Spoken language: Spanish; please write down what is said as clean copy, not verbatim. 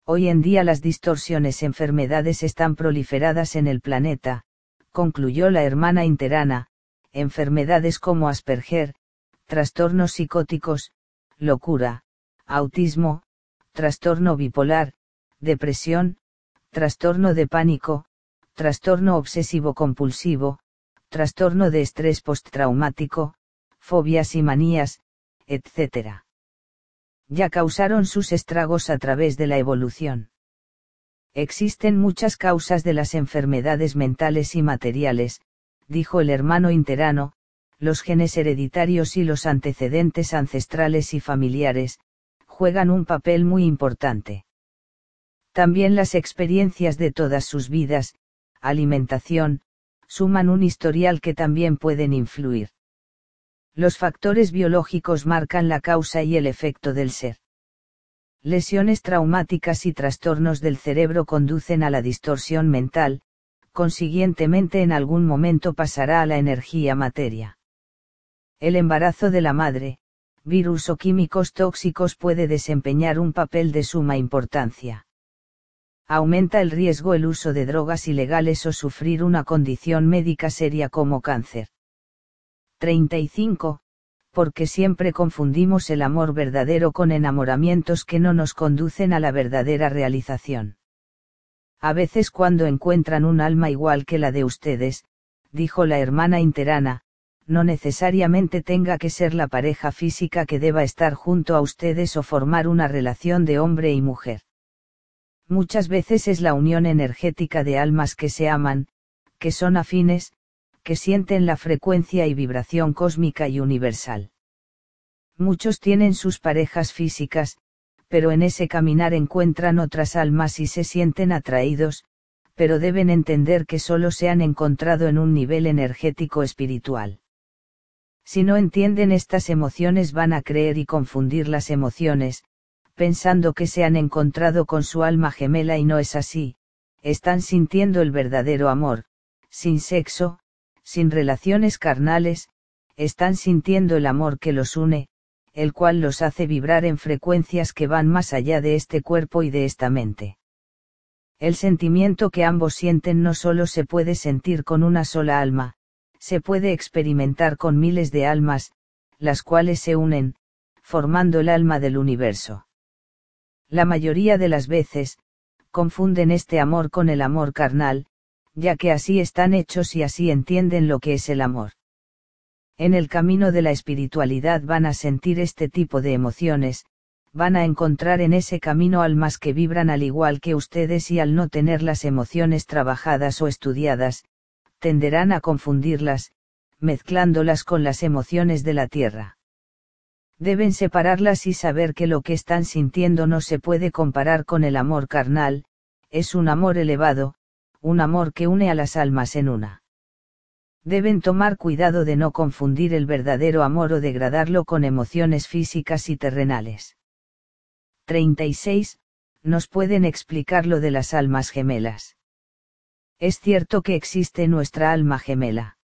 Hoy en día las distorsiones enfermedades están proliferadas en el planeta, concluyó la hermana interana, enfermedades como Asperger, trastornos psicóticos, locura, autismo, trastorno bipolar, depresión, trastorno de pánico, trastorno obsesivo-compulsivo, trastorno de estrés postraumático, fobias y manías, etc. Ya causaron sus estragos a través de la evolución. Existen muchas causas de las enfermedades mentales y materiales, dijo el hermano interano, los genes hereditarios y los antecedentes ancestrales y familiares, juegan un papel muy importante. También las experiencias de todas sus vidas, alimentación, suman un historial que también pueden influir. Los factores biológicos marcan la causa y el efecto del ser. Lesiones traumáticas y trastornos del cerebro conducen a la distorsión mental, consiguientemente en algún momento pasará a la energía materia. El embarazo de la madre, virus o químicos tóxicos puede desempeñar un papel de suma importancia. Aumenta el riesgo el uso de drogas ilegales o sufrir una condición médica seria como cáncer. 35. Porque siempre confundimos el amor verdadero con enamoramientos que no nos conducen a la verdadera realización. A veces cuando encuentran un alma igual que la de ustedes, dijo la hermana interana, no necesariamente tenga que ser la pareja física que deba estar junto a ustedes o formar una relación de hombre y mujer. Muchas veces es la unión energética de almas que se aman, que son afines, que sienten la frecuencia y vibración cósmica y universal. Muchos tienen sus parejas físicas, pero en ese caminar encuentran otras almas y se sienten atraídos, pero deben entender que solo se han encontrado en un nivel energético espiritual. Si no entienden estas emociones van a creer y confundir las emociones, pensando que se han encontrado con su alma gemela y no es así, están sintiendo el verdadero amor, sin sexo, sin relaciones carnales, están sintiendo el amor que los une, el cual los hace vibrar en frecuencias que van más allá de este cuerpo y de esta mente. El sentimiento que ambos sienten no solo se puede sentir con una sola alma, se puede experimentar con miles de almas, las cuales se unen, formando el alma del universo. La mayoría de las veces, confunden este amor con el amor carnal, ya que así están hechos y así entienden lo que es el amor. En el camino de la espiritualidad van a sentir este tipo de emociones, van a encontrar en ese camino almas que vibran al igual que ustedes y al no tener las emociones trabajadas o estudiadas, tenderán a confundirlas, mezclándolas con las emociones de la tierra. Deben separarlas y saber que lo que están sintiendo no se puede comparar con el amor carnal, es un amor elevado, un amor que une a las almas en una. Deben tomar cuidado de no confundir el verdadero amor o degradarlo con emociones físicas y terrenales. 36. ¿Nos pueden explicar lo de las almas gemelas? Es cierto que existe nuestra alma gemela.